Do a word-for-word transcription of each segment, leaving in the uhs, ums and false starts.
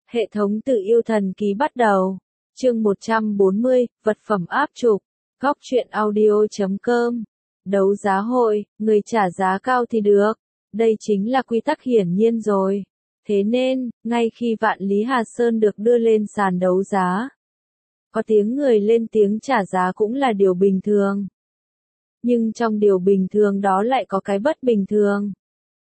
Hệ thống tự yêu thần ký bắt đầu. Chương một trăm bốn mươi, vật phẩm áp trục. Góc truyện audio chấm com. Đấu giá hội, người trả giá cao thì được. Đây chính là quy tắc hiển nhiên rồi. Thế nên, ngay khi Vạn Lý Hà Sơn được đưa lên sàn đấu giá, có tiếng người lên tiếng trả giá cũng là điều bình thường. Nhưng trong điều bình thường đó lại có cái bất bình thường.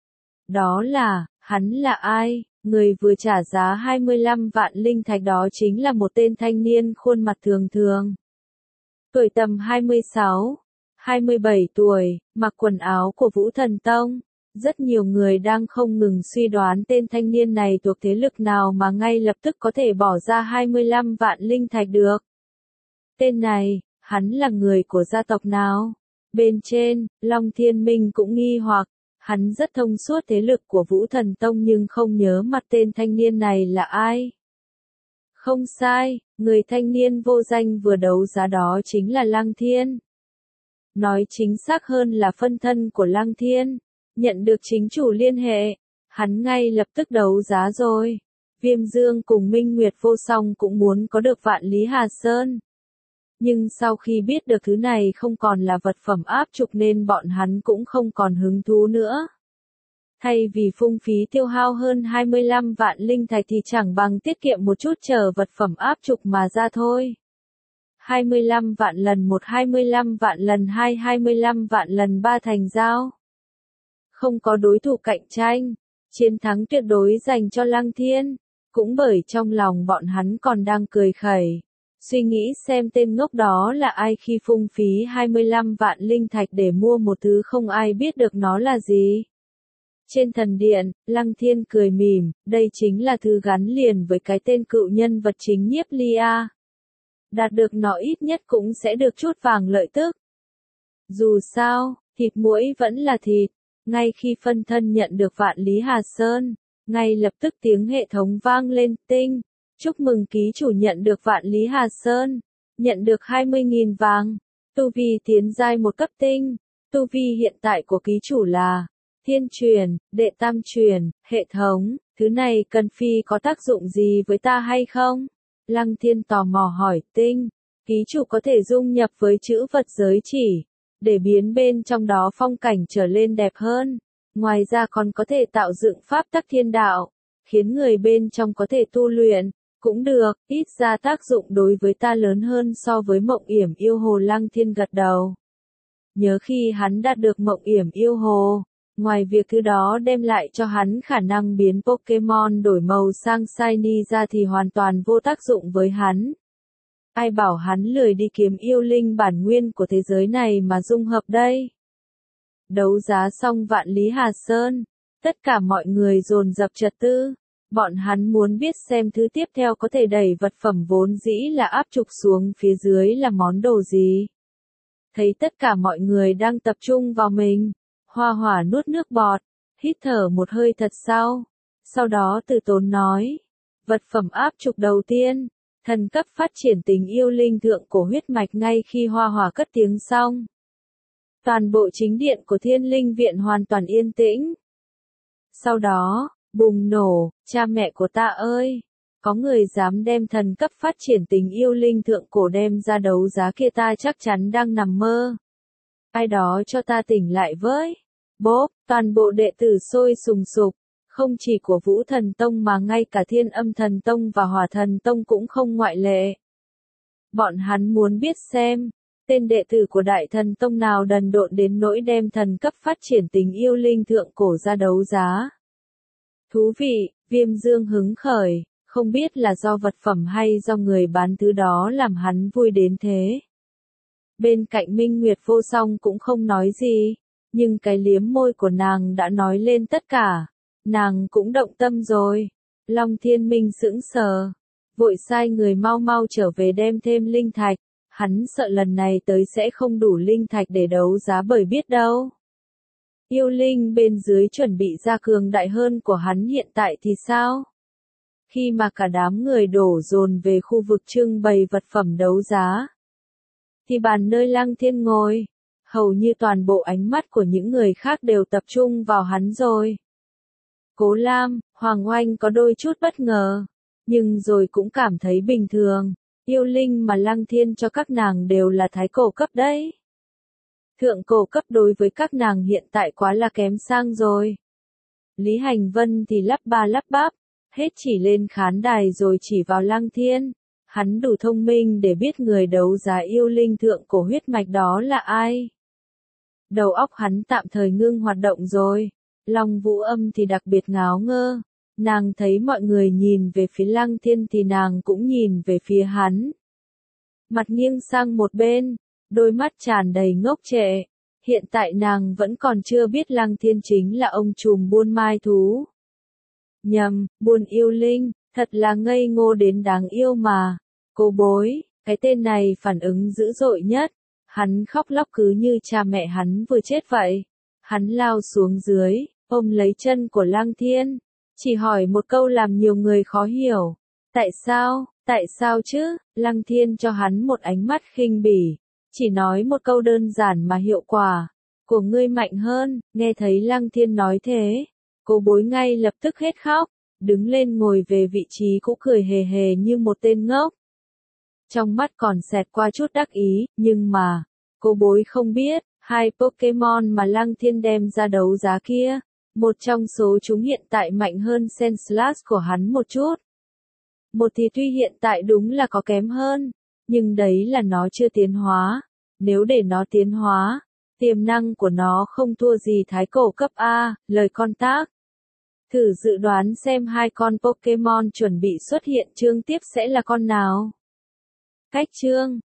Đó là, hắn là ai? Người vừa trả giá hai mươi lăm vạn linh thạch đó chính là một tên thanh niên khuôn mặt thường thường. Tuổi tầm hai mươi sáu, hai mươi bảy tuổi, mặc quần áo của Vũ Thần Tông. Rất nhiều người đang không ngừng suy đoán tên thanh niên này thuộc thế lực nào mà ngay lập tức có thể bỏ ra hai mươi lăm vạn linh thạch được. Tên này, hắn là người của gia tộc nào? Bên trên, Long Thiên Minh cũng nghi hoặc. Hắn rất thông suốt thế lực của Vũ Thần Tông nhưng không nhớ mặt tên thanh niên này là ai. Không sai, người thanh niên vô danh vừa đấu giá đó chính là Lăng Thiên. Nói chính xác hơn là phân thân của Lăng Thiên. Nhận được chính chủ liên hệ, hắn ngay lập tức đấu giá rồi. Viêm Dương cùng Minh Nguyệt Vô Song cũng muốn có được Vạn Lý Hà Sơn. Nhưng sau khi biết được thứ này không còn là vật phẩm áp trục nên bọn hắn cũng không còn hứng thú nữa. Thay vì phung phí tiêu hao hơn hai mươi lăm vạn linh thạch thì chẳng bằng tiết kiệm một chút chờ vật phẩm áp trục mà ra thôi. hai mươi lăm vạn lần một, hai mươi lăm vạn lần hai, hai mươi lăm vạn lần ba thành giao. Không có đối thủ cạnh tranh, chiến thắng tuyệt đối dành cho Lăng Thiên. Cũng bởi trong lòng bọn hắn còn đang cười khẩy. Suy nghĩ xem tên ngốc đó là ai khi phung phí hai mươi lăm vạn linh thạch để mua một thứ không ai biết được nó là gì. Trên thần điện, Lăng Thiên cười mỉm, đây chính là thứ gắn liền với cái tên cựu nhân vật chính Nhiếp Ly A. Đạt được nó ít nhất cũng sẽ được chút vàng lợi tức. Dù sao, thịt muỗi vẫn là thịt. Ngay khi phân thân nhận được Vạn Lý Hà Sơn, ngay lập tức tiếng hệ thống vang lên, tinh. Chúc mừng ký chủ nhận được Vạn Lý Hà Sơn, nhận được hai mươi nghìn vàng, tu vi tiến giai một cấp tinh, tu vi hiện tại của ký chủ là thiên truyền, đệ tam truyền, hệ thống, thứ này cần phi có tác dụng gì với ta hay không? Lăng Thiên tò mò hỏi, tinh, ký chủ có thể dung nhập với chữ vật giới chỉ, để biến bên trong đó phong cảnh trở lên đẹp hơn, ngoài ra còn có thể tạo dựng pháp tắc thiên đạo, khiến người bên trong có thể tu luyện. Cũng được, ít ra tác dụng đối với ta lớn hơn so với Mộng Yểm Yêu Hồ. Lăng Thiên gật đầu. Nhớ khi hắn đạt được Mộng Yểm Yêu Hồ, ngoài việc thứ đó đem lại cho hắn khả năng biến Pokemon đổi màu sang Shiny ra thì hoàn toàn vô tác dụng với hắn. Ai bảo hắn lười đi kiếm yêu linh bản nguyên của thế giới này mà dung hợp đây. Đấu giá xong Vạn Lý Hà Sơn, tất cả mọi người dồn dập trật tư. Bọn hắn muốn biết xem thứ tiếp theo có thể đẩy vật phẩm vốn dĩ là áp trục xuống phía dưới là món đồ gì. Thấy tất cả mọi người đang tập trung vào mình, Hoa Hỏa nuốt nước bọt, hít thở một hơi thật sâu. Sau đó từ tốn nói, vật phẩm áp trục đầu tiên, thần cấp phát triển tình yêu linh thượng cổ huyết mạch. Ngay khi Hoa Hỏa cất tiếng xong, toàn bộ chính điện của Thiên Linh Viện hoàn toàn yên tĩnh. Sau đó, bùng nổ, cha mẹ của ta ơi, có người dám đem thần cấp phát triển tình yêu linh thượng cổ đem ra đấu giá kia, ta chắc chắn đang nằm mơ. Ai đó cho ta tỉnh lại với. Bốp, toàn bộ đệ tử sôi sùng sục, không chỉ của Vũ Thần Tông mà ngay cả Thiên Âm Thần Tông và Hỏa Thần Tông cũng không ngoại lệ. Bọn hắn muốn biết xem, tên đệ tử của Đại Thần Tông nào đần độn đến nỗi đem thần cấp phát triển tình yêu linh thượng cổ ra đấu giá. Thú vị, Viêm Dương hứng khởi, không biết là do vật phẩm hay do người bán thứ đó làm hắn vui đến thế. Bên cạnh Minh Nguyệt Vô Song cũng không nói gì, nhưng cái liếm môi của nàng đã nói lên tất cả. Nàng cũng động tâm rồi. Long Thiên Minh sững sờ, vội sai người mau mau trở về đem thêm linh thạch. Hắn sợ lần này tới sẽ không đủ linh thạch để đấu giá bởi biết đâu. Yêu linh bên dưới chuẩn bị ra cường đại hơn của hắn hiện tại thì sao? Khi mà cả đám người đổ dồn về khu vực trưng bày vật phẩm đấu giá, thì bàn nơi Lăng Thiên ngồi, hầu như toàn bộ ánh mắt của những người khác đều tập trung vào hắn rồi. Cố Lam, Hoàng Oanh có đôi chút bất ngờ, nhưng rồi cũng cảm thấy bình thường. Yêu linh mà Lăng Thiên cho các nàng đều là thái cổ cấp đấy. Thượng cổ cấp đối với các nàng hiện tại quá là kém sang rồi. Lý Hành Vân thì lắp ba lắp bắp, hết chỉ lên khán đài rồi chỉ vào Lăng Thiên. Hắn đủ thông minh để biết người đấu giá yêu linh thượng cổ huyết mạch đó là ai. Đầu óc hắn tạm thời ngưng hoạt động rồi. Long Vũ Âm thì đặc biệt ngáo ngơ. Nàng thấy mọi người nhìn về phía Lăng Thiên thì nàng cũng nhìn về phía hắn. Mặt nghiêng sang một bên, đôi mắt tràn đầy ngốc trệ. Hiện tại nàng vẫn còn chưa biết Lăng Thiên chính là ông trùm buôn mai thú. Nhầm, buôn yêu linh, thật là ngây ngô đến đáng yêu mà. Cô bối, cái tên này phản ứng dữ dội nhất. Hắn khóc lóc cứ như cha mẹ hắn vừa chết vậy. Hắn lao xuống dưới, ôm lấy chân của Lăng Thiên. Chỉ hỏi một câu làm nhiều người khó hiểu. Tại sao, tại sao chứ? Lăng Thiên cho hắn một ánh mắt khinh bỉ. Chỉ nói một câu đơn giản mà hiệu quả. Của ngươi mạnh hơn, nghe thấy Lăng Thiên nói thế. Cô bối ngay lập tức hết khóc. Đứng lên ngồi về vị trí cũ cười hề hề như một tên ngốc. Trong mắt còn xẹt qua chút đắc ý, nhưng mà, cô bối không biết, hai Pokemon mà Lăng Thiên đem ra đấu giá kia, một trong số chúng hiện tại mạnh hơn Sandslash của hắn một chút. Một thì tuy hiện tại đúng là có kém hơn, nhưng đấy là nó chưa tiến hóa. Nếu để nó tiến hóa, tiềm năng của nó không thua gì thái cổ cấp A, lời con tác. Thử dự đoán xem hai con Pokemon chuẩn bị xuất hiện chương tiếp sẽ là con nào. Cách chương